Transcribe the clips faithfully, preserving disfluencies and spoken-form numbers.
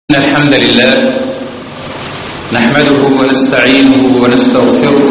إن الحمد لله نحمده ونستعينه ونستغفره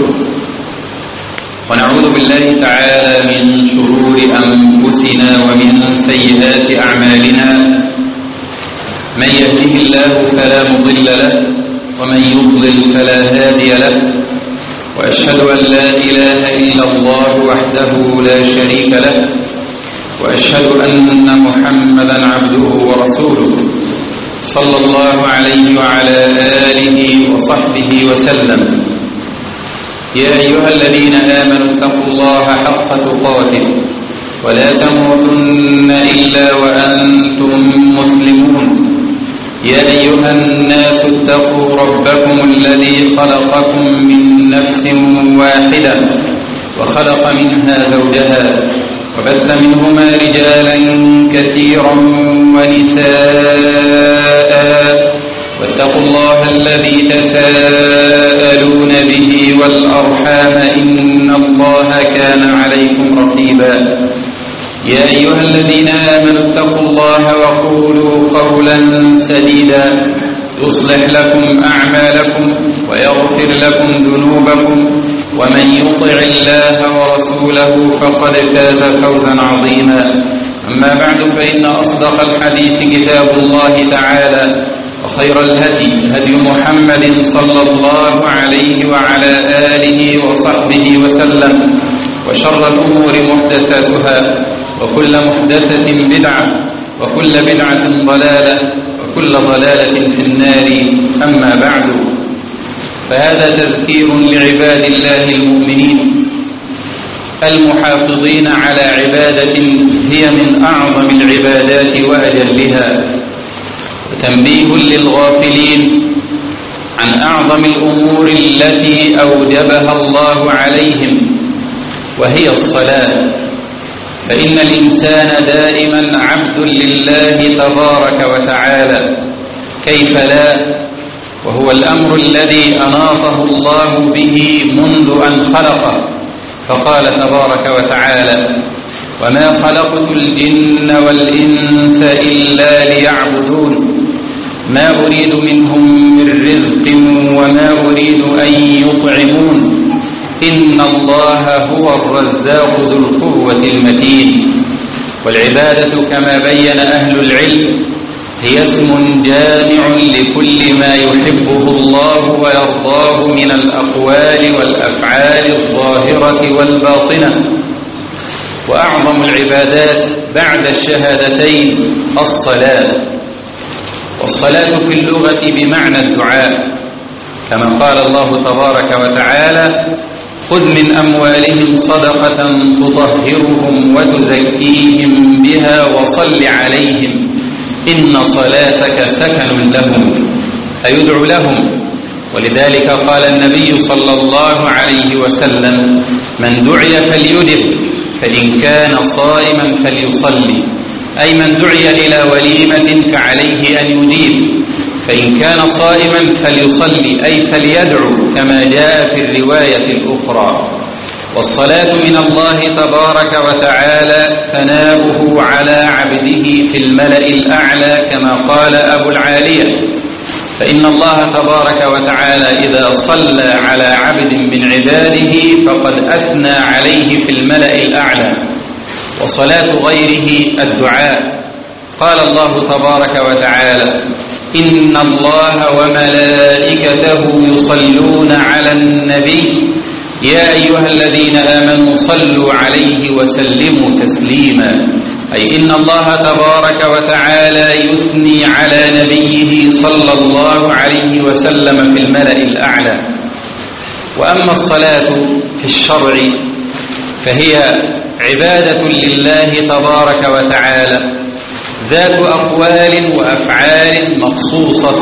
ونعوذ بالله تعالى من شرور أنفسنا ومن سيئات أعمالنا. من يهده الله فلا مضل له ومن يضلل فلا هادي له، وأشهد أن لا إله إلا الله وحده لا شريك له، وأشهد أن محمدا عبده ورسوله صلى الله عليه وعلى آله وصحبه وسلم. يا أيها الذين آمنوا اتقوا الله حق تقاته ولا تموتن إلا وأنتم مسلمون. يا أيها الناس اتقوا ربكم الذي خلقكم من نفس واحدة وخلق منها زوجها وبث منهما رجالا كثيرا ونساء، واتقوا الله الذي تساءلون به والأرحام إن الله كان عليكم رقيبا. يا أيها الذين آمنوا اتقوا الله وقولوا قولا سديدا يصلح لكم أعمالكم ويغفر لكم ذنوبكم، ومن يطع الله ورسوله فقد فاز فوزا عظيما. أما بعد، فإن أصدق الحديث كتاب الله تعالى، وخير الهدي هدي محمد صلى الله عليه وعلى آله وصحبه وسلم، وشر الأمور محدثاتها، وكل محدثة بدعة، وكل بدعة ضلالة، وكل ضلالة في النار. أما بعد، فهذا تذكير لعباد الله المؤمنين المحافظين على عبادة هي من أعظم العبادات وأجلها، وتنبيه للغافلين عن أعظم الأمور التي أوجبها الله عليهم، وهي الصلاة. فإن الإنسان دائما عبد لله تبارك وتعالى، كيف لا، وهو الأمر الذي أناطه الله به منذ أن خلقه، فقال تبارك وتعالى: وما خلقت الجن والإنس إلا ليعبدون ما أريد منهم من رزق وما أريد أن يطعمون إن الله هو الرزاق ذو القوة المتين. والعبادة كما بين أهل العلم هي اسم جامع لكل ما يحبه الله ويرضاه من الأقوال والأفعال الظاهرة والباطنة. وأعظم العبادات بعد الشهادتين الصلاة. والصلاة في اللغة بمعنى الدعاء، كما قال الله تبارك وتعالى: خذ من أموالهم صدقة تطهرهم وتزكيهم بها وصل عليهم إن صلاتك سكن لهم، أيدعو لهم. ولذلك قال النبي صلى الله عليه وسلم: من دعي فليجب، فإن كان صائما فليصلي، أي من دعي إلى وليمة فعليه أن يجيب، فإن كان صائما فليصلي، أي فليدعو، كما جاء في الرواية الأخرى. والصلاة من الله تبارك وتعالى ثناؤه على عبده في الملأ الأعلى، كما قال أبو العالية: فإن الله تبارك وتعالى إذا صلى على عبد من عباده فقد أثنى عليه في الملأ الأعلى. وصلاة غيره الدعاء. قال الله تبارك وتعالى: إن الله وملائكته يصلون على النبي يا أيها الذين آمنوا صلوا عليه وسلموا تسليما، أي إن الله تبارك وتعالى يثني على نبيه صلى الله عليه وسلم في الملأ الأعلى. وأما الصلاة في الشرع فهي عبادة لله تبارك وتعالى، ذات أقوال وأفعال مخصوصة،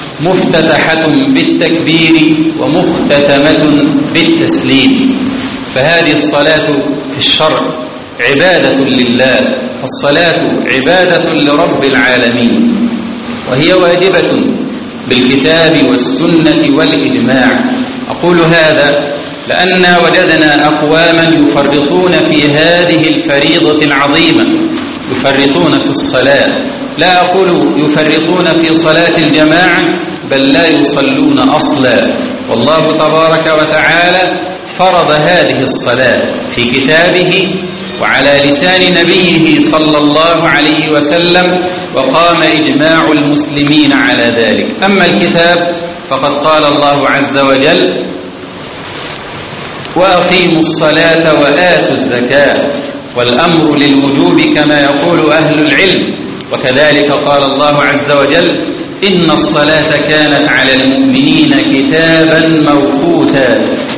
مفتتحة بالتكبير ومختتمة بالتسليم. فهذه الصلاة في الشرع عبادة لله، فالصلاة عبادة لرب العالمين، وهي واجبة بالكتاب والسنة والإجماع. أقول هذا لأننا وجدنا أقواما يفرطون في هذه الفريضة العظيمة، يفرطون في الصلاة، لا أقول يفرطون في صلاة الجماعة، بل لا يصلون أصلا. والله تبارك وتعالى فرض هذه الصلاة في كتابه وعلى لسان نبيه صلى الله عليه وسلم، وقام إجماع المسلمين على ذلك. أما الكتاب فقد قال الله عز وجل: وأقيموا الصلاة وآتوا الزكاة، والأمر للوجوب كما يقول أهل العلم. وكذلك قال الله عز وجل: إن الصلاة كانت على المؤمنين كتابا موقوتا.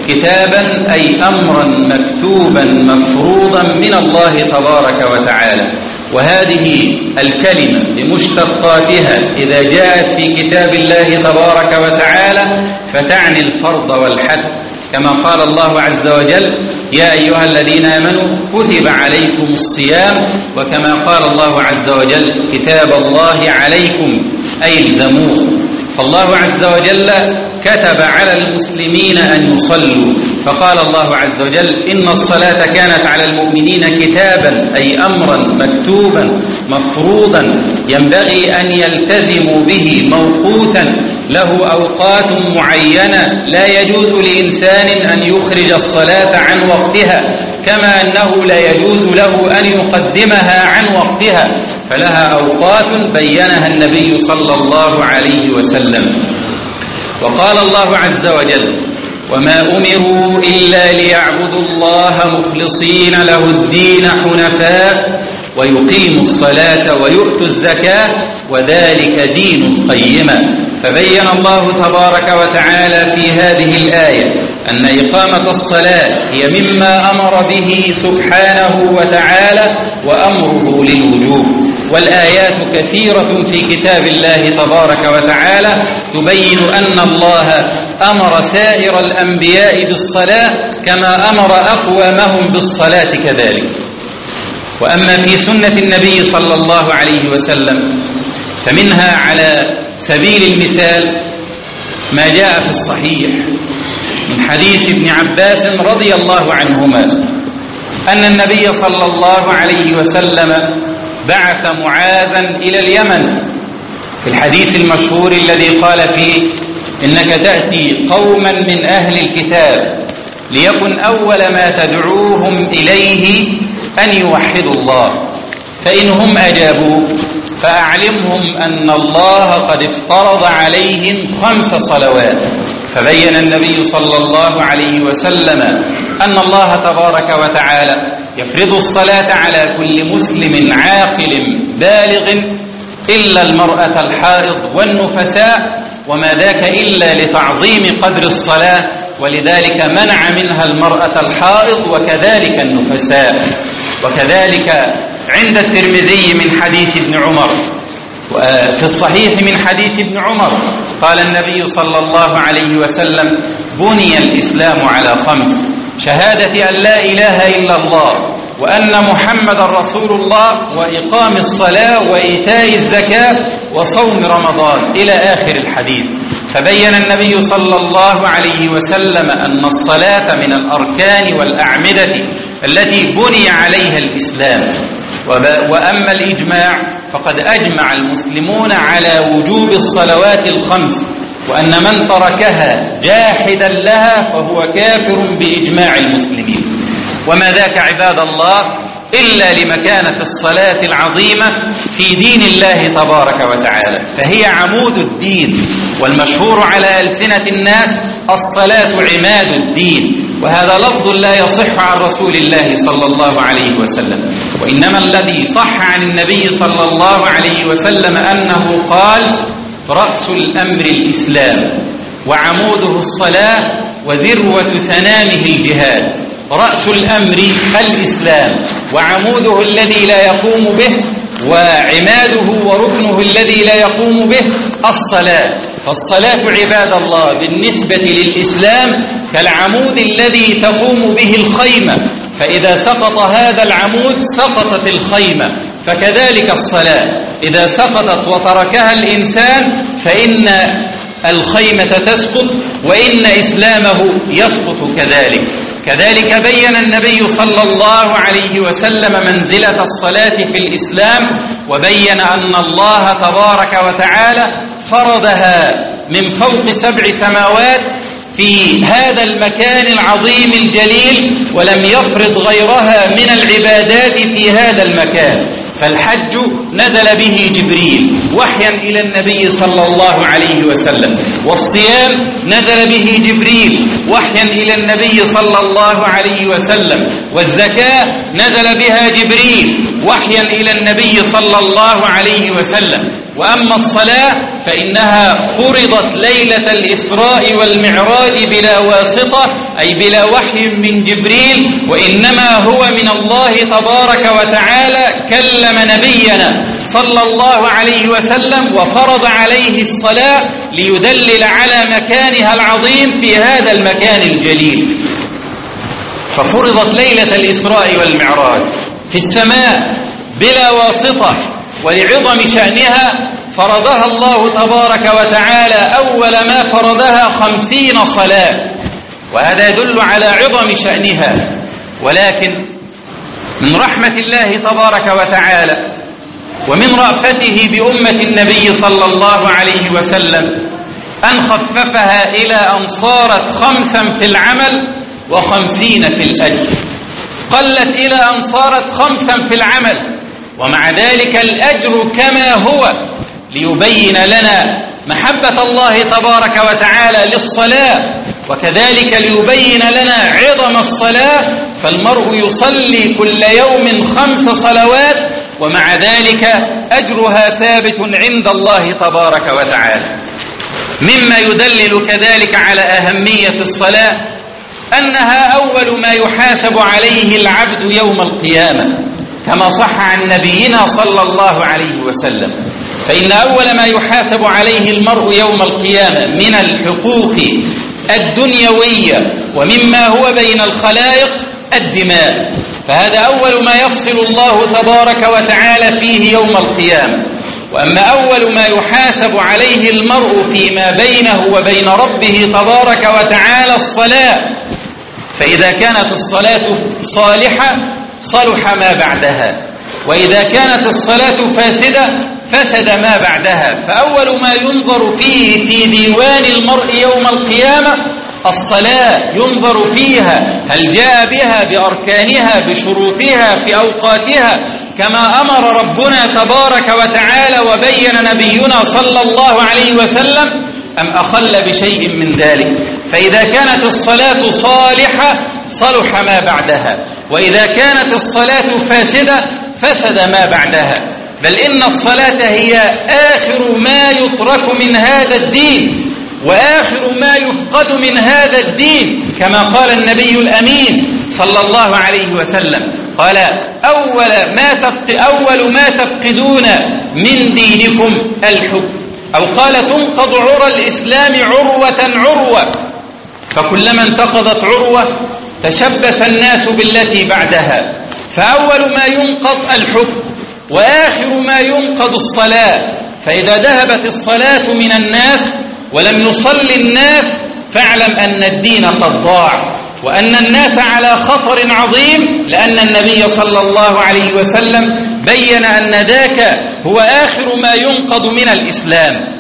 كتابا أي أمرا مكتوبا مفروضا من الله تبارك وتعالى. وهذه الكلمة بمشتقاتها إذا جاءت في كتاب الله تبارك وتعالى فتعني الفرض والحث، كما قال الله عز وجل: يا أيها الذين آمنوا كتب عليكم الصيام، وكما قال الله عز وجل: كتاب الله عليكم أي الزموه. فالله عز وجل كتب على المسلمين أن يصلوا، فقال الله عز وجل: إن الصلاة كانت على المؤمنين كتابا أي أمرا مكتوبا مفروضا ينبغي أن يلتزموا به موقوتا له أوقات معينة، لا يجوز لإنسان أن يخرج الصلاة عن وقتها، كما أنه لا يجوز له أن يقدمها عن وقتها، فلها أوقات بينها النبي صلى الله عليه وسلم. وقال الله عز وجل: وما أمروا إلا ليعبدوا الله مخلصين له الدين حنفاء ويقيموا الصلاة ويؤتوا الزكاة وذلك دين القيمة. فبين الله تبارك وتعالى في هذه الآية أن إقامة الصلاة هي مما أمر به سبحانه وتعالى وأمره للوجوب. والآيات كثيرة في كتاب الله تبارك وتعالى تبين أن الله أمر سائر الأنبياء بالصلاة كما أمر أقوامهم بالصلاة كذلك. وأما في سنة النبي صلى الله عليه وسلم فمنها على سبيل المثال ما جاء في الصحيح من حديث ابن عباس رضي الله عنهما أن النبي صلى الله عليه وسلم بعث معاذا إلى اليمن، في الحديث المشهور الذي قال فيه: إنك تأتي قوما من أهل الكتاب ليكن أول ما تدعوهم إليه أن يوحدوا الله، فإنهم أجابوك فأعلمهم أن الله قد افترض عليهم خمس صلوات. فبين النبي صلى الله عليه وسلم أن الله تبارك وتعالى يفرض الصلاة على كل مسلم عاقل بالغ إلا المرأة الحائض والنفساء، وما ذاك إلا لتعظيم قدر الصلاة، ولذلك منع منها المرأة الحائض وكذلك النفساء. وكذلك عند الترمذي من حديث ابن عمر، وفي الصحيح من حديث ابن عمر قال النبي صلى الله عليه وسلم: بني الإسلام على خمس: شهادة أن لا إله إلا الله وأن محمد رسول الله وإقام الصلاة وإيتاء الزكاة وصوم رمضان إلى آخر الحديث. فبين النبي صلى الله عليه وسلم أن الصلاة من الأركان والأعمدة التي بني عليها الإسلام. وأما الإجماع فقد أجمع المسلمون على وجوب الصلوات الخمس، وأن من تركها جاحدا لها فهو كافر بإجماع المسلمين. وما ذاك عباد الله إلا لمكانة الصلاة العظيمة في دين الله تبارك وتعالى، فهي عمود الدين، والمشهور على ألسنة الناس: الصلاة عماد الدين. وهذا لفظ لا يصح عن رسول الله صلى الله عليه وسلم، وإنما الذي صح عن النبي صلى الله عليه وسلم أنه قال: رأس الأمر الإسلام وعموده الصلاة وذروة سنامه الجهاد. رأس الأمر الإسلام وعموده الذي لا يقوم به وعماده وركنه الذي لا يقوم به الصلاة. فالصلاة عباد الله بالنسبة للإسلام كالعمود الذي تقوم به الخيمة، فإذا سقط هذا العمود سقطت الخيمة. فكذلك الصلاة إذا سقطت وتركها الإنسان فإن الخيمة تسقط وإن إسلامه يسقط كذلك. كذلك بين النبي صلى الله عليه وسلم منزلة الصلاة في الإسلام وبين أن الله تبارك وتعالى فرضها من فوق سبع سماوات في هذا المكان العظيم الجليل، ولم يفرض غيرها من العبادات في هذا المكان. فالحج نزل به جبريل وحيا إلى النبي صلى الله عليه وسلم، والصيام نزل به جبريل وحيا إلى النبي صلى الله عليه وسلم، والزكاة نزل بها جبريل وحيا إلى النبي صلى الله عليه وسلم. وأما الصلاة فإنها فرضت ليلة الإسراء والمعراج بلا واسطة، أي بلا وحي من جبريل، وإنما هو من الله تبارك وتعالى كلم نبينا صلى الله عليه وسلم وفرض عليه الصلاة ليدلل على مكانها العظيم في هذا المكان الجليل. ففرضت ليلة الإسراء والمعراج في السماء بلا واسطة، ولعظم شأنها فرضها الله تبارك وتعالى أول ما فرضها خمسين صلاة، وهذا يدل على عظم شأنها. ولكن من رحمة الله تبارك وتعالى ومن رأفته بأمة النبي صلى الله عليه وسلم أن خففها إلى أن صارت خمسا في العمل وخمسين في الأجر. قلت إلى أن صارت خمسا في العمل، ومع ذلك الأجر كما هو، ليبين لنا محبة الله تبارك وتعالى للصلاة، وكذلك ليبين لنا عظم الصلاة. فالمرء يصلي كل يوم خمس صلوات، ومع ذلك أجرها ثابت عند الله تبارك وتعالى. مما يدلل كذلك على أهمية الصلاة أنها أول ما يحاسب عليه العبد يوم القيامة، كما صح عن نبينا صلى الله عليه وسلم. فإن أول ما يحاسب عليه المرء يوم القيامة من الحقوق الدنيوية ومما هو بين الخلائق الدماء، فهذا أول ما يفصل الله تبارك وتعالى فيه يوم القيامة. وأما أول ما يحاسب عليه المرء فيما بينه وبين ربه تبارك وتعالى الصلاة، فإذا كانت الصلاة صالحة صلح ما بعدها، وإذا كانت الصلاة فاسدة فسد ما بعدها. فأول ما ينظر فيه في ديوان المرء يوم القيامة الصلاة، ينظر فيها هل جاء بها بأركانها بشروطها في أوقاتها كما أمر ربنا تبارك وتعالى وبين نبينا صلى الله عليه وسلم، أم أخل بشيء من ذلك. فإذا كانت الصلاة صالحة صلح ما بعدها، وإذا كانت الصلاة فاسدة فسد ما بعدها. بل إن الصلاة هي آخر ما يترك من هذا الدين وآخر ما يفقد من هذا الدين، كما قال النبي الأمين صلى الله عليه وسلم، قال أول ما تفق أول ما تفقدون من دينكم الحب، أو قال تنقض عرى الإسلام عروة عروة، فكلما انتقضت عروة تشبث الناس بالتي بعدها. فأول ما ينقض الحب وآخر ما ينقض الصلاة. فإذا ذهبت الصلاة من الناس ولم يصلي الناس فاعلم أن الدين قد ضاع، وأن الناس على خطر عظيم، لأن النبي صلى الله عليه وسلم بين أن ذاك هو آخر ما ينقض من الإسلام.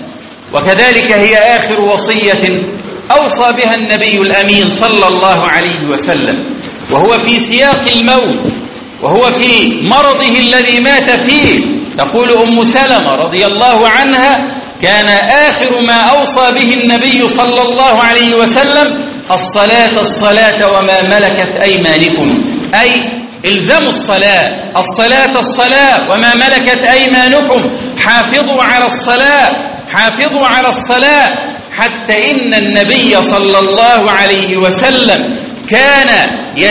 وكذلك هي آخر وصية أوصى بها النبي الأمين صلى الله عليه وسلم، وهو في سياق الموت، وهو في مرضه الذي مات فيه. تقول أم سلمة رضي الله عنها: كان آخر ما أوصى به النبي صلى الله عليه وسلم الصلاة الصلاة وما ملكت أيمانكم، أي الزموا الصلاة، الصلاة الصلاة وما ملكت أيمانكم، حافظوا على الصلاة، حافظوا على الصلاة. حتى إن النبي صلى الله عليه وسلم كان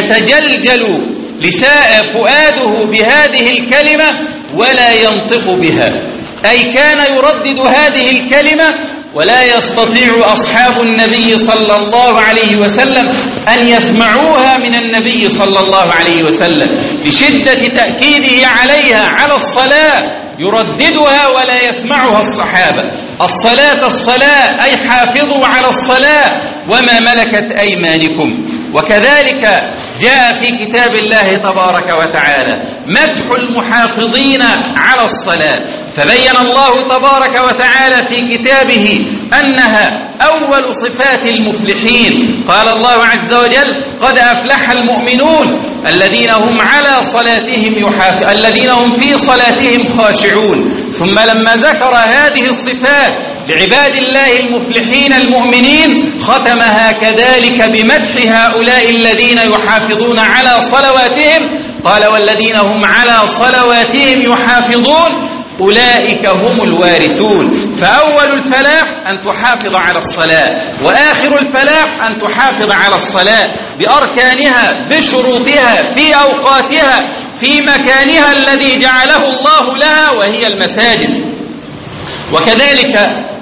يتجلجل لساء فؤاده بهذه الكلمة ولا ينطق بها، أي كان يردد هذه الكلمة ولا يستطيع أصحاب النبي صلى الله عليه وسلم أن يسمعوها من النبي صلى الله عليه وسلم لشدة تأكيده عليها، على الصلاة، يرددها ولا يسمعها الصحابة. الصلاة الصلاة، أي حافظوا على الصلاة وما ملكت أيمانكم. وكذلك جاء في كتاب الله تبارك وتعالى مدح المحافظين على الصلاة، فبين الله تبارك وتعالى في كتابه أنها أول صفات المفلحين. قال الله عز وجل: قد أفلح المؤمنون الذين هم على صلاتهم يحافظون الذين هم في صلاتهم خاشعون. ثم لما ذكر هذه الصفات لعباد الله المفلحين المؤمنين ختمها كذلك بمدح هؤلاء الذين يحافظون على صلواتهم. قال: والذين هم على صلواتهم يحافظون أولئك هم الوارثون. فأول الفلاح أن تحافظ على الصلاة، وآخر الفلاح أن تحافظ على الصلاة بأركانها بشروطها في أوقاتها في مكانها الذي جعله الله لها وهي المساجد. وكذلك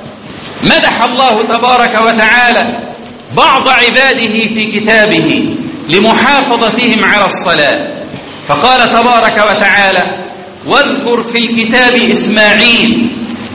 مدح الله تبارك وتعالى بعض عباده في كتابه لمحافظتهم على الصلاة، فقال تبارك وتعالى: واذكر في الكتاب إسماعيل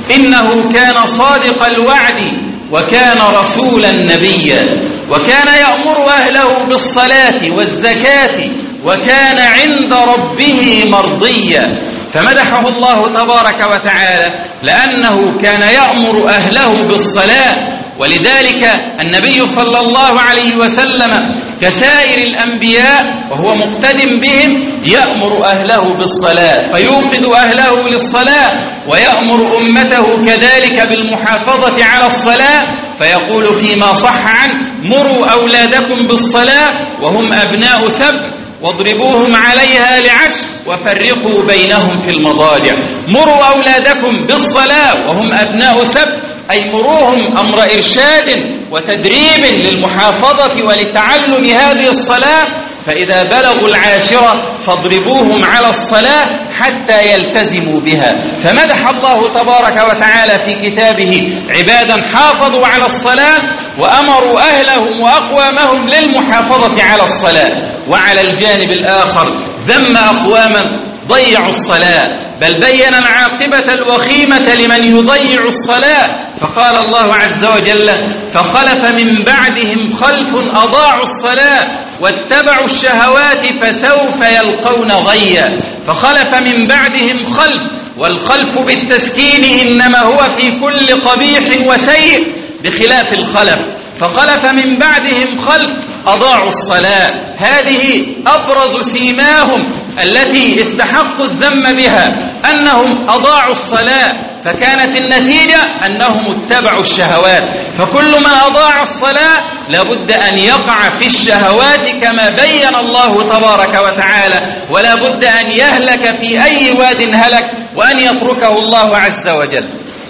إنه كان صادق الوعد وكان رسولا نبيا وكان يأمر أهله بالصلاة والزكاة وكان عند ربه مرضيا. فمدحه الله تبارك وتعالى لأنه كان يأمر أهله بالصلاة، ولذلك النبي صلى الله عليه وسلم كسائر الأنبياء وهو مقتد بهم يأمر أهله بالصلاة فيوقظ أهله للصلاة، ويأمر أمته كذلك بالمحافظة على الصلاة، فيقول فيما صح عنه: مروا أولادكم بالصلاة وهم أبناء سبع واضربوهم عليها لعشر وفرقوا بينهم في المضاجع. مروا أولادكم بالصلاة وهم أبناء سبع، أي مروهم أمر إرشاد وتدريب للمحافظة ولتعلم هذه الصلاة، فإذا بلغوا العاشرة فاضربوهم على الصلاة حتى يلتزموا بها. فمدح الله تبارك وتعالى في كتابه عبادا حافظوا على الصلاة وأمروا أهلهم وأقوامهم للمحافظة على الصلاة، وعلى الجانب الآخر ذم أقواما ضيعوا الصلاة، بل بين العاقبة الوخيمة لمن يضيع الصلاة. فقال الله عز وجل: فخلف من بعدهم خلف أضاعوا الصلاة واتبعوا الشهوات فسوف يلقون غيا. فخلف من بعدهم خلف، والخلف بالتسكين إنما هو في كل قبيح وسيء بخلاف الخلف. فخلف من بعدهم خلف أضاعوا الصلاة، هذه أبرز سيماهم التي استحقوا الذم بها أنهم أضاعوا الصلاة، فكانت النتيجة أنهم اتبعوا الشهوات. فكل من أضاع الصلاة لابد أن يقع في الشهوات كما بين الله تبارك وتعالى، ولا بد أن يهلك في أي واد هلك وأن يتركه الله عز وجل.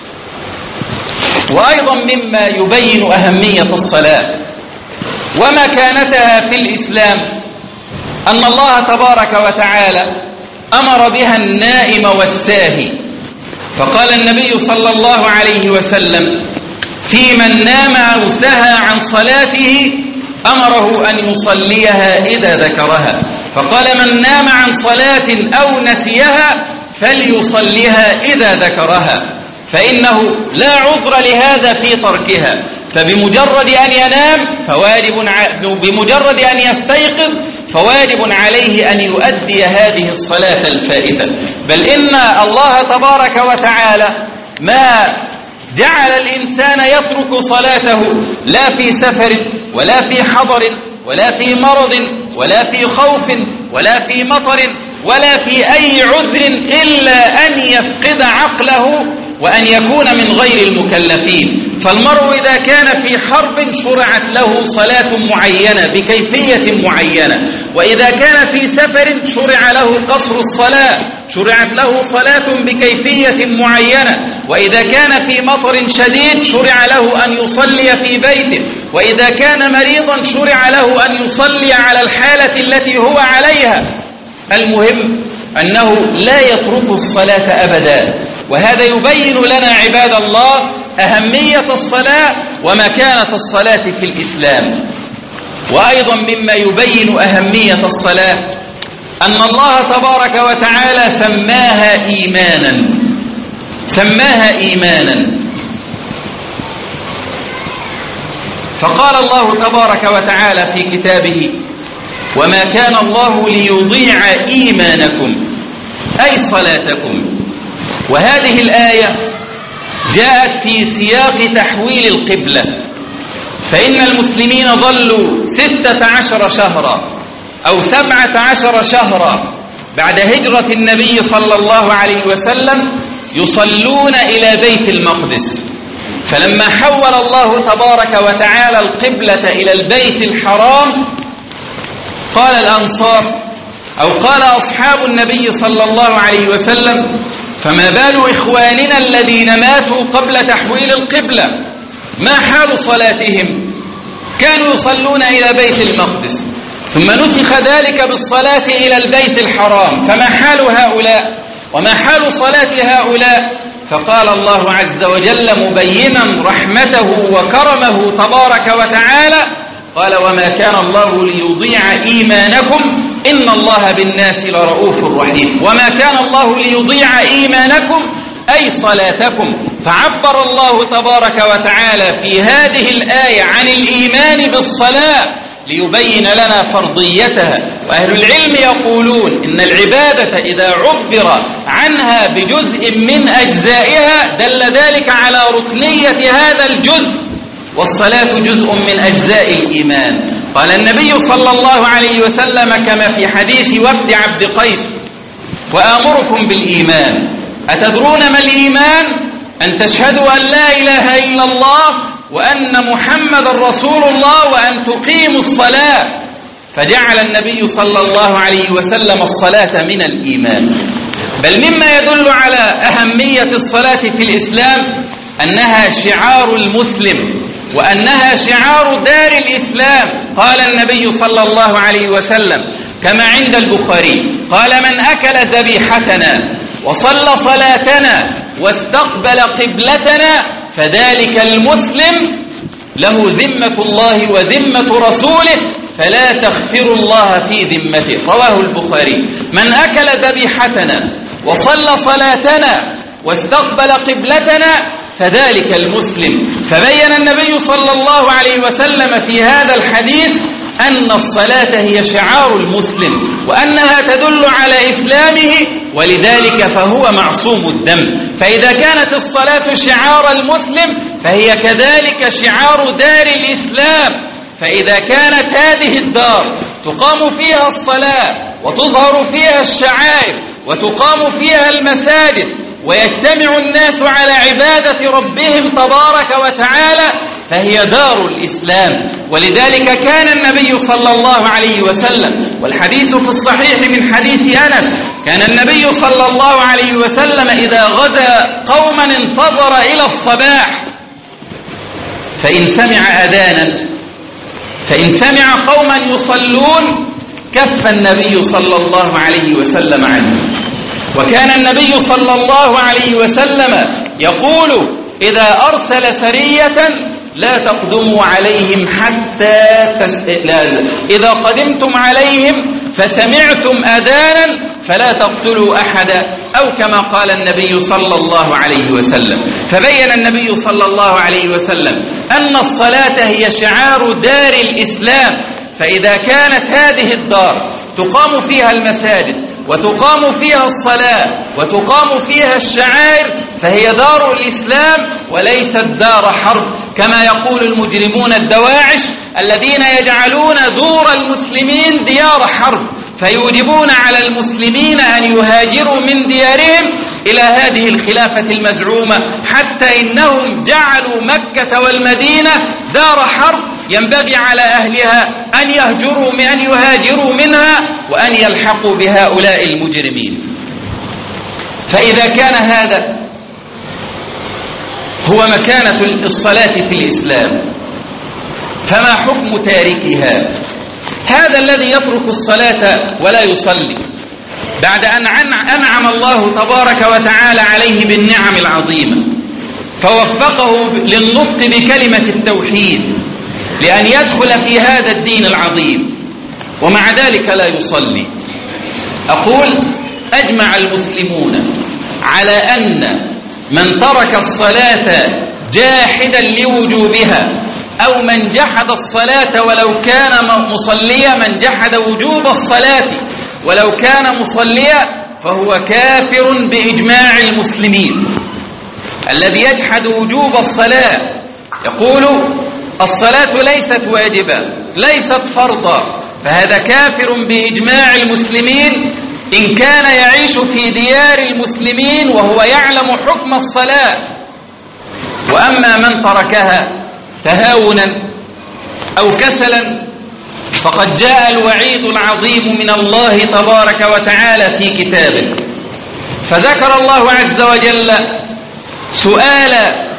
وأيضا مما يبين أهمية الصلاة ومكانتها في الإسلام أن الله تبارك وتعالى أمر بها النائم والساهي، فقال النبي صلى الله عليه وسلم: في من نام أو سهى عن صلاته أمره أن يصليها إذا ذكرها. فقال: من نام عن صلاة أو نسيها فليصليها إذا ذكرها، فإنه لا عذر لهذا في تركها. فبمجرد أن ينام فواجب بمجرد أن يستيقظ فواجب عليه أن يؤدي هذه الصلاة الفائتة. بل إن الله تبارك وتعالى ما جعل الإنسان يترك صلاته لا في سفر ولا في حضر ولا في مرض ولا في خوف ولا في مطر ولا في أي عذر إلا أن يفقد عقله وأن يكون من غير المكلفين. فالمرء إذا كان في حرب شرعت له صلاة معينة بكيفية معينة، وإذا كان في سفر شرع له قصر الصلاة، شرعت له صلاة بكيفية معينة، وإذا كان في مطر شديد شرع له أن يصلي في بيته، وإذا كان مريضا شرع له أن يصلي على الحالة التي هو عليها. المهم أنه لا يترك الصلاة أبدا، وهذا يبين لنا عباد الله أهمية الصلاة ومكانة الصلاة في الإسلام. وأيضا مما يبين أهمية الصلاة أن الله تبارك وتعالى سماها إيمانا سماها إيمانا فقال الله تبارك وتعالى في كتابه: وما كان الله ليضيع إيمانكم أي صلاتكم. وهذه الآية جاءت في سياق تحويل القبلة، فإن المسلمين ظلوا ستة عشر شهرا أو سبعة عشر شهرا بعد هجرة النبي صلى الله عليه وسلم يصلون إلى بيت المقدس. فلما حول الله تبارك وتعالى القبلة إلى البيت الحرام قال الأنصار أو قال أصحاب النبي صلى الله عليه وسلم: فما بال إخواننا الذين ماتوا قبل تحويل القبلة، ما حال صلاتهم؟ كانوا يصلون إلى بيت المقدس ثم نسخ ذلك بالصلاة إلى البيت الحرام، فما حال هؤلاء وما حال صلاة هؤلاء؟ فقال الله عز وجل مبينا رحمته وكرمه تبارك وتعالى، قال: وما كان الله ليضيع إيمانكم إن الله بالناس لرؤوف رحيم. وما كان الله ليضيع إيمانكم أي صلاتكم. فعبر الله تبارك وتعالى في هذه الآية عن الإيمان بالصلاة ليبين لنا فرضيتها. وأهل العلم يقولون إن العبادة إذا عبر عنها بجزء من أجزائها دل ذلك على ركنية هذا الجزء، والصلاة جزء من أجزاء الإيمان. قال النبي صلى الله عليه وسلم كما في حديث وفد عبد قيس: وآمركم بالإيمان. أتدرون ما الإيمان؟ أن تشهدوا أن لا إله إلا الله وأن محمد رسول الله وأن تقيموا الصلاة. فجعل النبي صلى الله عليه وسلم الصلاة من الإيمان. بل مما يدل على أهمية الصلاة في الإسلام أنها شعار المسلم وأنها شعار دار الإسلام. قال النبي صلى الله عليه وسلم كما عند البخاري: قال: من أكل ذبيحتنا وصلى صلاتنا واستقبل قبلتنا فذلك المسلم له ذمة الله وذمة رسوله فلا تخفر الله في ذمته. رواه البخاري. من أكل ذبيحتنا وصلى صلاتنا واستقبل قبلتنا فذلك المسلم. فبين النبي صلى الله عليه وسلم في هذا الحديث أن الصلاة هي شعار المسلم وأنها تدل على إسلامه، ولذلك فهو معصوم الدم. فإذا كانت الصلاة شعار المسلم فهي كذلك شعار دار الإسلام. فإذا كانت هذه الدار تقام فيها الصلاة وتظهر فيها الشعائر وتقام فيها المساجد ويجتمع الناس على عبادة ربهم تبارك وتعالى فهي دار الإسلام. ولذلك كان النبي صلى الله عليه وسلم، والحديث في الصحيح من حديث أنس، كان النبي صلى الله عليه وسلم إذا غدا قوما انتظر إلى الصباح فإن سمع أذانا فإن سمع قوما يصلون كف النبي صلى الله عليه وسلم عنه. وكان النبي صلى الله عليه وسلم يقول: إذا أرسل سرية لا تقدموا عليهم حتى تس... لا إذا قدمتم عليهم فسمعتم أذانا فلا تقتلوا أحدا، أو كما قال النبي صلى الله عليه وسلم. فبين النبي صلى الله عليه وسلم أن الصلاة هي شعار دار الإسلام. فإذا كانت هذه الدار تقام فيها المساجد وتقام فيها الصلاة وتقام فيها الشعائر فهي دار الإسلام وليست دار حرب كما يقول المجرمون الدواعش الذين يجعلون دور المسلمين ديار حرب، فيوجبون على المسلمين أن يهاجروا من ديارهم إلى هذه الخلافة المزعومة، حتى إنهم جعلوا مكة والمدينة دار حرب ينبغي على أهلها أن يهجروا أن يهاجروا منها وأن يلحقوا بهؤلاء المجرمين. فإذا كان هذا هو مكانة الصلاة في الإسلام فما حكم تاركها؟ هذا الذي يترك الصلاة ولا يصلي بعد أن أنعم الله تبارك وتعالى عليه بالنعم العظيمة فوفقه للنطق بكلمة التوحيد لأن يدخل في هذا الدين العظيم ومع ذلك لا يصلي. أقول: أجمع المسلمون على أن من ترك الصلاة جاحدا لوجوبها أو من جحد الصلاة ولو كان مصليا، من جحد وجوب الصلاة ولو كان مصليا فهو كافر بإجماع المسلمين. الذي يجحد وجوب الصلاة يقول الصلاة ليست واجبة ليست فرضا، فهذا كافر بإجماع المسلمين إن كان يعيش في ديار المسلمين وهو يعلم حكم الصلاة. وأما من تركها تهاونا أو كسلا فقد جاء الوعيد العظيم من الله تبارك وتعالى في كتابه. فذكر الله عز وجل سؤال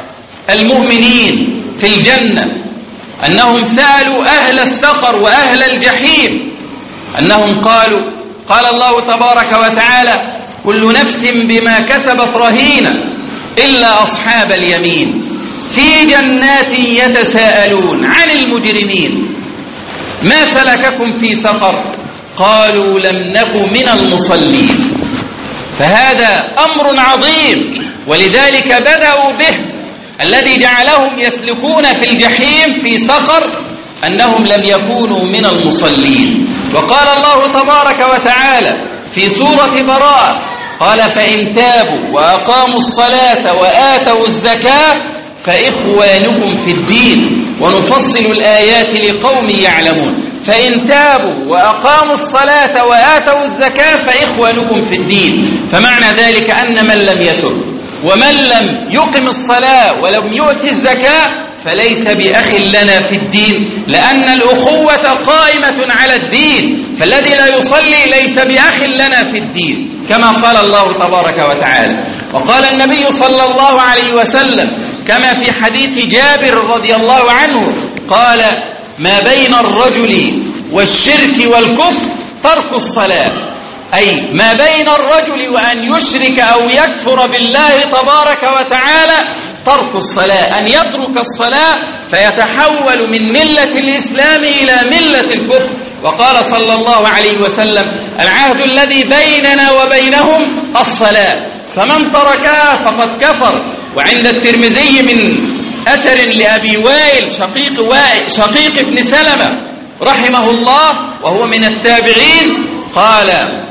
المؤمنين في الجنة أنهم سألوا أهل السقر وأهل الجحيم أنهم قالوا قال الله تبارك وتعالى كل نفس بما كسبت رهينة إلا أصحاب اليمين في جنات يتساءلون عن المجرمين ما سلككم في سقر قالوا لم نك من المصلين. فهذا أمر عظيم، ولذلك بدأوا به. الذي جعلهم يسلكون في الجحيم في سقر أنهم لم يكونوا من المصلين. وقال الله تبارك وتعالى في سورة براءة قال فإن تابوا وأقاموا الصلاة وآتوا الزكاة فإخوانكم في الدين ونفصل الآيات لقوم يعلمون. فإن تابوا وأقاموا الصلاة وآتوا الزكاة فإخوانكم في الدين. فمعنى ذلك أن من لم يتب ومن لم يقم الصلاة ولم يؤتي الزكاة فليس بأخ لنا في الدين، لأن الأخوة قائمة على الدين، فالذي لا يصلي ليس بأخ لنا في الدين كما قال الله تبارك وتعالى. وقال النبي صلى الله عليه وسلم كما في حديث جابر رضي الله عنه قال ما بين الرجل والشرك والكفر ترك الصلاة، أي ما بين الرجل وأن يشرك أو يكفر بالله تبارك وتعالى ترك الصلاة، أن يترك الصلاة فيتحول من ملة الإسلام إلى ملة الكفر. وقال صلى الله عليه وسلم العهد الذي بيننا وبينهم الصلاة فمن تركها فقد كفر. وعند الترمذي من أثر لأبي وائل شقيق, وائل شقيق ابن سلمة رحمه الله وهو من التابعين قال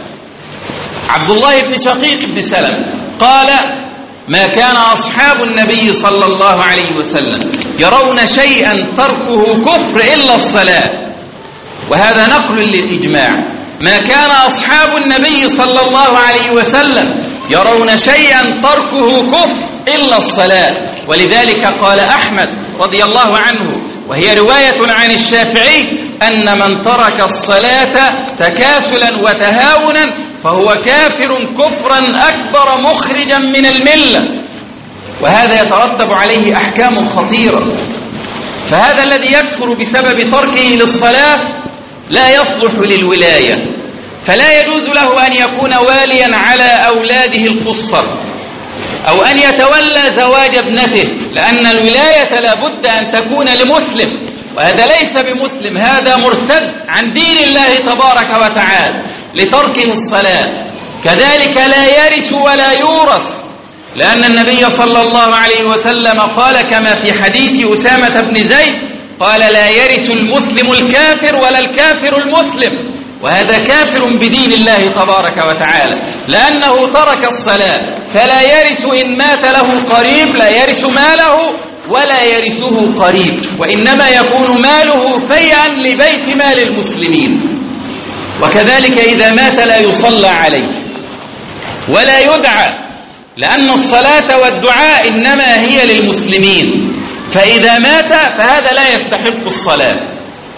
عبد الله بن شقيق بن سلمة قال ما كان أصحاب النبي صلى الله عليه وسلم يرون شيئا تركه كفر إلا الصلاة. وهذا نقل للإجماع. ما كان أصحاب النبي صلى الله عليه وسلم يرون شيئا تركه كفر إلا الصلاة. ولذلك قال أحمد رضي الله عنه وهي رواية عن الشافعي أن من ترك الصلاة تكاسلا وتهاونا فهو كافر كفرا أكبر مخرجا من الملة، وهذا يترتب عليه أحكام خطيرة. فهذا الذي يكفر بسبب تركه للصلاة لا يصلح للولاية، فلا يجوز له أن يكون واليا على أولاده القصر أو أن يتولى زواج ابنته، لأن الولاية لا بد أن تكون لمسلم، وهذا ليس بمسلم، هذا مرتد عن دين الله تبارك وتعالى لتركه الصلاة. كذلك لا يرث ولا يورث، لأن النبي صلى الله عليه وسلم قال كما في حديث أسامة بن زيد قال لا يرث المسلم الكافر ولا الكافر المسلم، وهذا كافر بدين الله تبارك وتعالى لأنه ترك الصلاة. فلا يرث إن مات له قريب، لا يرث ماله ولا يرثه قريب، وإنما يكون ماله فيئا لبيت مال المسلمين. وكذلك إذا مات لا يصلى عليه ولا يدعى، لأن الصلاة والدعاء إنما هي للمسلمين، فإذا مات فهذا لا يستحق الصلاة.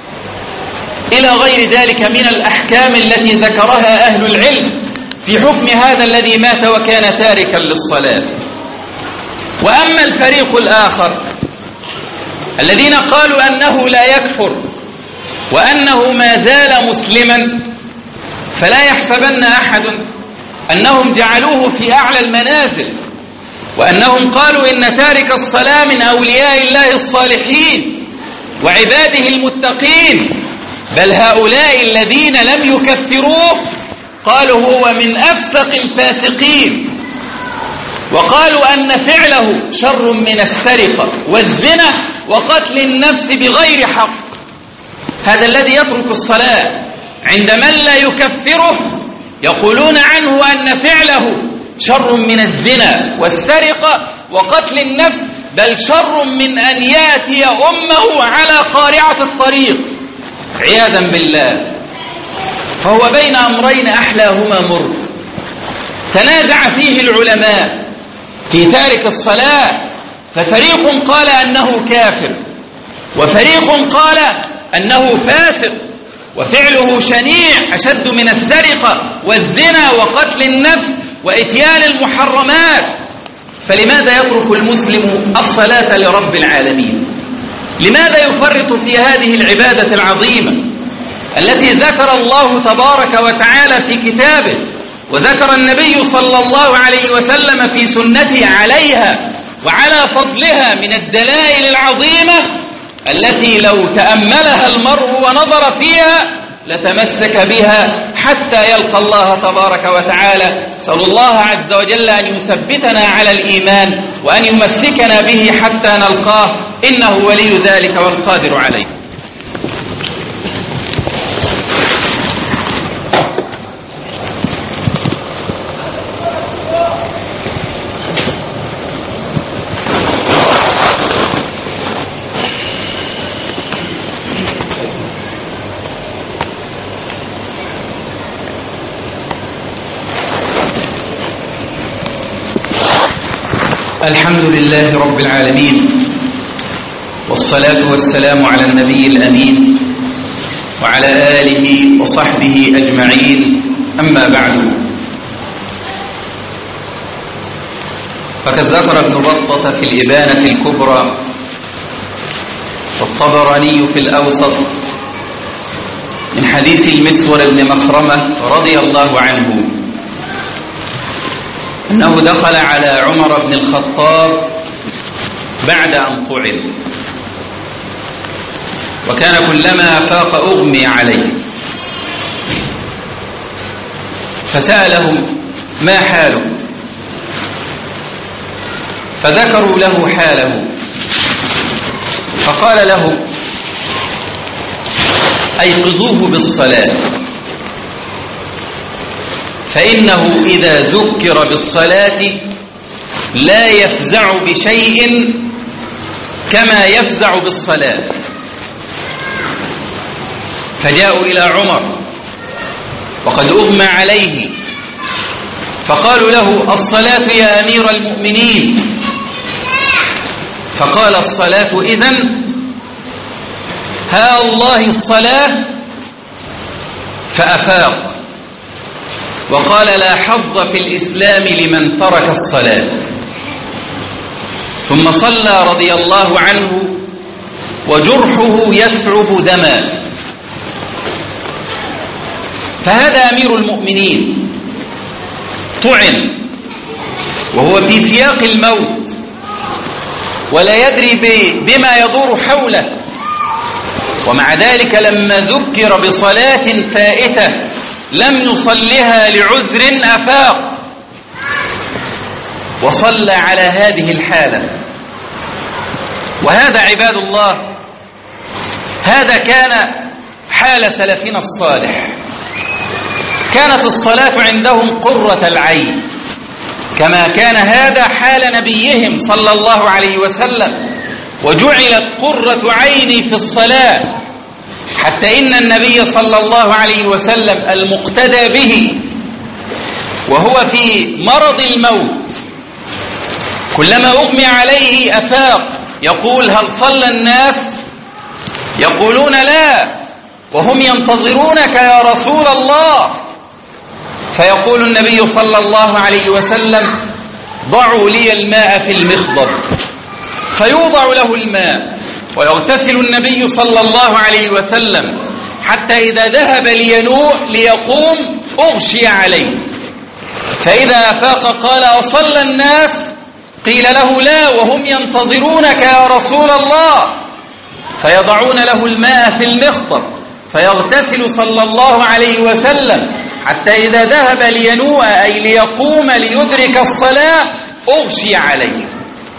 إلى غير ذلك من الأحكام التي ذكرها أهل العلم في حكم هذا الذي مات وكان تاركا للصلاة. وأما الفريق الآخر الذين قالوا أنه لا يكفر وأنه ما زال مسلما، فلا يحسبن أحد أنهم جعلوه في أعلى المنازل، وأنهم قالوا إن تارك الصلاة من أولياء الله الصالحين وعباده المتقين، بل هؤلاء الذين لم يكفروه قالوا هو من أفسق الفاسقين، وقالوا أن فعله شر من السرقة والزنا وقتل النفس بغير حق. هذا الذي يترك الصلاة عند من لا يكفره يقولون عنه أن فعله شر من الزنا والسرقة وقتل النفس، بل شر من أن يأتي أمه على قارعة الطريق عياذا بالله. فهو بين أمرين أحلاهما مر، تنازع فيه العلماء في تارك الصلاة، ففريق قال أنه كافر، وفريق قال أنه فاسق وفعله شنيع أشد من السرقة والزنا وقتل النفس وإتيان المحرمات. فلماذا يترك المسلم الصلاة لرب العالمين؟ لماذا يفرط في هذه العبادة العظيمة التي ذكر الله تبارك وتعالى في كتابه وذكر النبي صلى الله عليه وسلم في سنته عليها وعلى فضلها من الدلائل العظيمة التي لو تأملها المرء ونظر فيها لتمسك بها حتى يلقى الله تبارك وتعالى. نسأل الله عز وجل أن يثبتنا على الإيمان وأن يمسكنا به حتى نلقاه، إنه ولي ذلك والقادر عليه. الحمد لله رب العالمين، والصلاة والسلام على النبي الأمين وعلى آله وصحبه أجمعين، أما بعد. فقد ذكر ابن بطة في الإبانة الكبرى والطبراني في الأوسط من حديث المسور بن مخرمة رضي الله عنه أنه دخل على عمر بن الخطاب بعد أن طعن، وكان كلما أفاق أغمي عليه، فسألهم ما حاله؟ فذكروا له حاله، فقال له أيقظوه بالصلاة، فإنه إذا ذكر بالصلاة لا يفزع بشيء كما يفزع بالصلاة. فجاءوا إلى عمر وقد أغمى عليه، فقالوا له الصلاة يا أمير المؤمنين، فقال الصلاة إذن ها الله الصلاة، فأفاق وقال لا حظ في الإسلام لمن ترك الصلاة، ثم صلى رضي الله عنه وجرحه يسعب دما. فهذا أمير المؤمنين طعن وهو في سياق الموت ولا يدري بما يدور حوله، ومع ذلك لما ذكر بصلاة فائتة لم يصلها لعذر أفاق وصلى على هذه الحالة. وهذا عباد الله هذا كان حال سلفنا الصالح، كانت الصلاة عندهم قرة العين، كما كان هذا حال نبيهم صلى الله عليه وسلم، وجعلت قرة عيني في الصلاة، حتى إن النبي صلى الله عليه وسلم المقتدى به وهو في مرض الموت كلما أغمي عليه أفاق يقول هل صلى الناس؟ يقولون لا، وهم ينتظرونك يا رسول الله. فيقول النبي صلى الله عليه وسلم ضعوا لي الماء في المخضب، فيوضع له الماء ويغتسل النبي صلى الله عليه وسلم حتى إذا ذهب لينوء ليقوم أغشي عليه، فإذا أفاق قال أصلى الناس؟ قيل له لا، وهم ينتظرونك يا رسول الله. فيضعون له الماء في المخضب فيغتسل صلى الله عليه وسلم حتى إذا ذهب لينوء أي ليقوم ليدرك الصلاة أغشي عليه.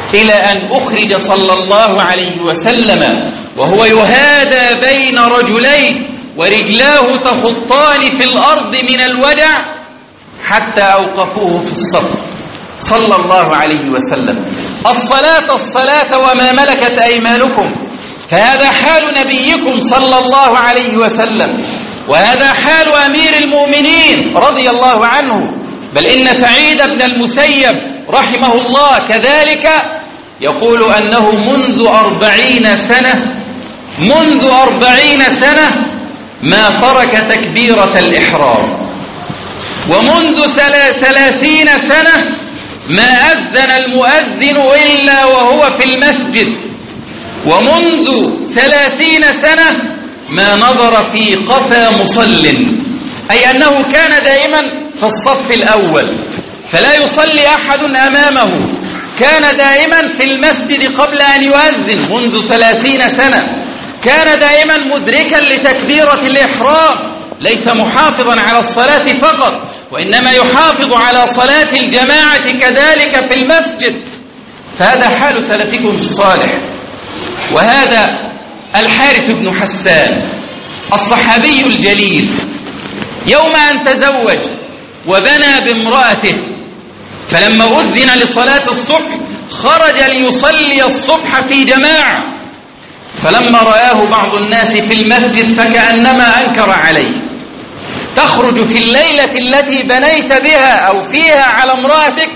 إلى أن أخرج صلى الله عليه وسلم وهو يهادى بين رجلين ورجلاه تخطان في الأرض من الوجع حتى أوقفوه في الصف صلى الله عليه وسلم. الصلاة الصلاة وما ملكت أيمانكم، فهذا حال نبيكم صلى الله عليه وسلم، وهذا حال أمير المؤمنين رضي الله عنه. بل إن سعيد بن المسيب رحمه الله كذلك يقول أنه منذ أربعين سنة منذ أربعين سنة ما ترك تكبيرة الإحرام، ومنذ ثلاثين سنة ما أذن المؤذن إلا وهو في المسجد، ومنذ ثلاثين سنة ما نظر في قفا مصل، أي أنه كان دائما في الصف الأول فلا يصلي أحد أمامه، كان دائما في المسجد قبل أن يؤذن منذ ثلاثين سنة، كان دائما مدركا لتكبيرة الإحرام، ليس محافظا على الصلاة فقط، وإنما يحافظ على صلاة الجماعة كذلك في المسجد. فهذا حال سلفكم الصالح. وهذا الحارث بن حسان الصحابي الجليل يوم أن تزوج وبنى بامرأته، فلما أذن لصلاة الصبح خرج ليصلي الصبح في جماعة، فلما رآه بعض الناس في المسجد فكأنما أنكر عليه: تخرج في الليلة التي بنيت بها أو فيها على امرأتك؟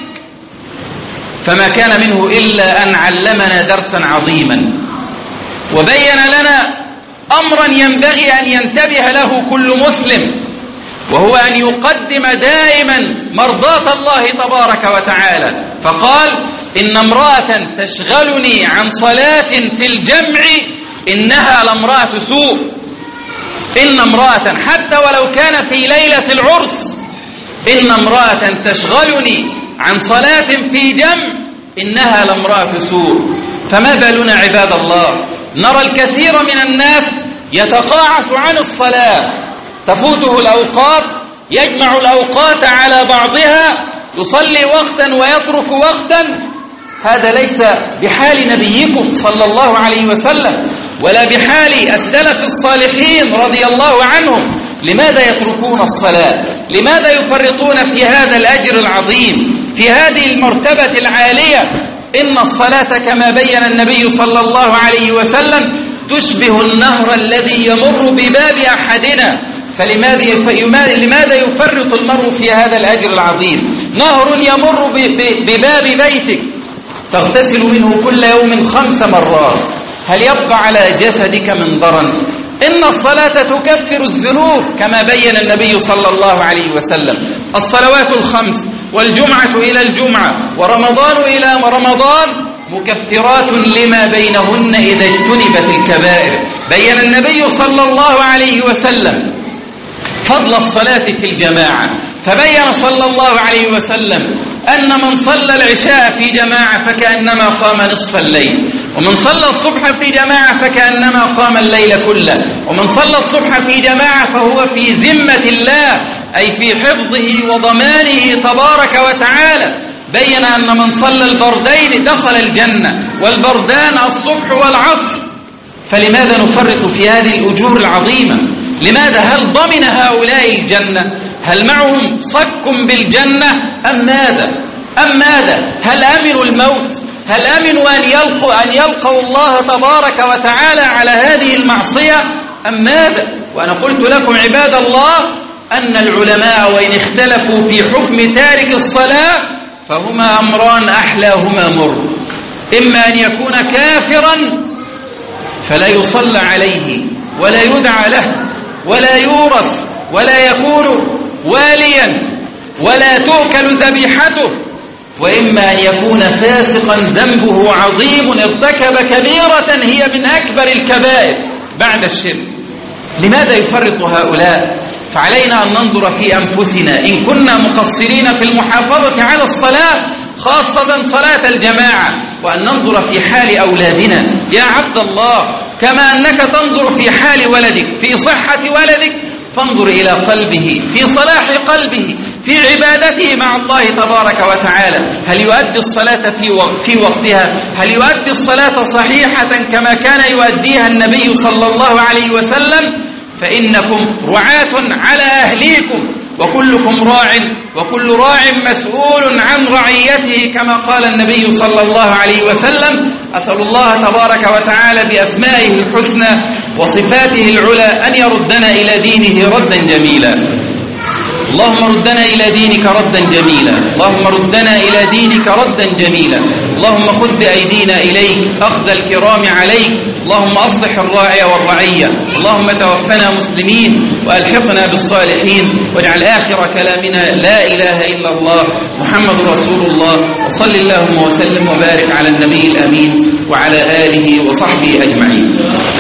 فما كان منه إلا أن علمنا درسا عظيما وبين لنا أمرا ينبغي أن ينتبه له كل مسلم، وهو أن يقدم دائما مرضاة الله تبارك وتعالى. فقال: إن امرأة تشغلني عن صلاة في الجمع إنها لامرأة سوء. إن امرأة حتى ولو كان في ليلة العرس، إن امرأة تشغلني عن صلاة في جمع إنها لامرأة سوء. فما بالنا عباد الله نرى الكثير من الناس يتقاعس عن الصلاة، تفوته الأوقات، يجمع الأوقات على بعضها، يصلي وقتا ويترك وقتا. هذا ليس بحال نبيكم صلى الله عليه وسلم ولا بحال السلف الصالحين رضي الله عنهم. لماذا يتركون الصلاة؟ لماذا يفرطون في هذا الأجر العظيم، في هذه المرتبة العالية؟ إن الصلاة كما بين النبي صلى الله عليه وسلم تشبه النهر الذي يمر بباب أحدنا، فلماذا لماذا يفرط المرء في هذا الأجر العظيم؟ نهر يمر بباب بيتك تغتسل منه كل يوم خمس مرات، هل يبقى على جسدك من ضرن؟ إن الصلاة تكفر الذنوب كما بين النبي صلى الله عليه وسلم. الصلوات الخمس والجمعة إلى الجمعة ورمضان إلى رمضان مكفرات لما بينهن إذا اجتنبت الكبائر. بين النبي صلى الله عليه وسلم فضل الصلاة في الجماعة، فبين صلى الله عليه وسلم أن من صلى العشاء في جماعة فكأنما قام نصف الليل، ومن صلى الصبح في جماعة فكأنما قام الليل كله، ومن صلى الصبح في جماعة فهو في ذمة الله، أي في حفظه وضمانه تبارك وتعالى. بين أن من صلى البردين دخل الجنة، والبردان الصبح والعصر. فلماذا نفرط في هذه الأجور العظيمة؟ لماذا؟ هل ضمن هؤلاء الجنة؟ هل معهم صك بالجنة أم ماذا؟ أم ماذا؟ هل أمنوا الموت؟ هل أمنوا أن يلقوا, أن يلقوا الله تبارك وتعالى على هذه المعصية أم ماذا؟ وأنا قلت لكم عباد الله أن العلماء وإن اختلفوا في حكم تارك الصلاة فهما أمران أحلاهما مر: إما أن يكون كافرا فلا يصلى عليه ولا يدعى له ولا يورث ولا يكون واليا ولا تؤكل ذبيحته، وإما أن يكون فاسقا ذنبه عظيم ارتكب كبيرة هي من أكبر الكبائر بعد الشرك. لماذا يفرط هؤلاء؟ فعلينا أن ننظر في أنفسنا إن كنا مقصرين في المحافظة على الصلاة، خاصة صلاة الجماعة، وأن ننظر في حال أولادنا. يا عبد الله، كما أنك تنظر في حال ولدك، في صحة ولدك، فانظر إلى قلبه، في صلاح قلبه، في عبادته مع الله تبارك وتعالى، هل يؤدي الصلاة في وقتها؟ هل يؤدي الصلاة صحيحة كما كان يؤديها النبي صلى الله عليه وسلم؟ فإنكم رعاة على أهليكم، وكلكم راع وكل راع مسؤول عن رعيته كما قال النبي صلى الله عليه وسلم. أسأل الله تبارك وتعالى بأسمائه الحسنى وصفاته العلى أن يردنا إلى دينه ردا جميلا. اللهم ردنا إلى دينك ردا جميلا، اللهم ردنا إلى دينك ردا جميلا، اللهم خذ بأيدينا إليك أخذ الكرام عليك، اللهم أصلح الراعي والرعية، اللهم توفنا مسلمين وألحقنا بالصالحين، واجعل آخر كلامنا لا إله إلا الله محمد رسول الله، وصل اللهم وسلم وبارك على النبي الأمين وعلى آله وصحبه أجمعين.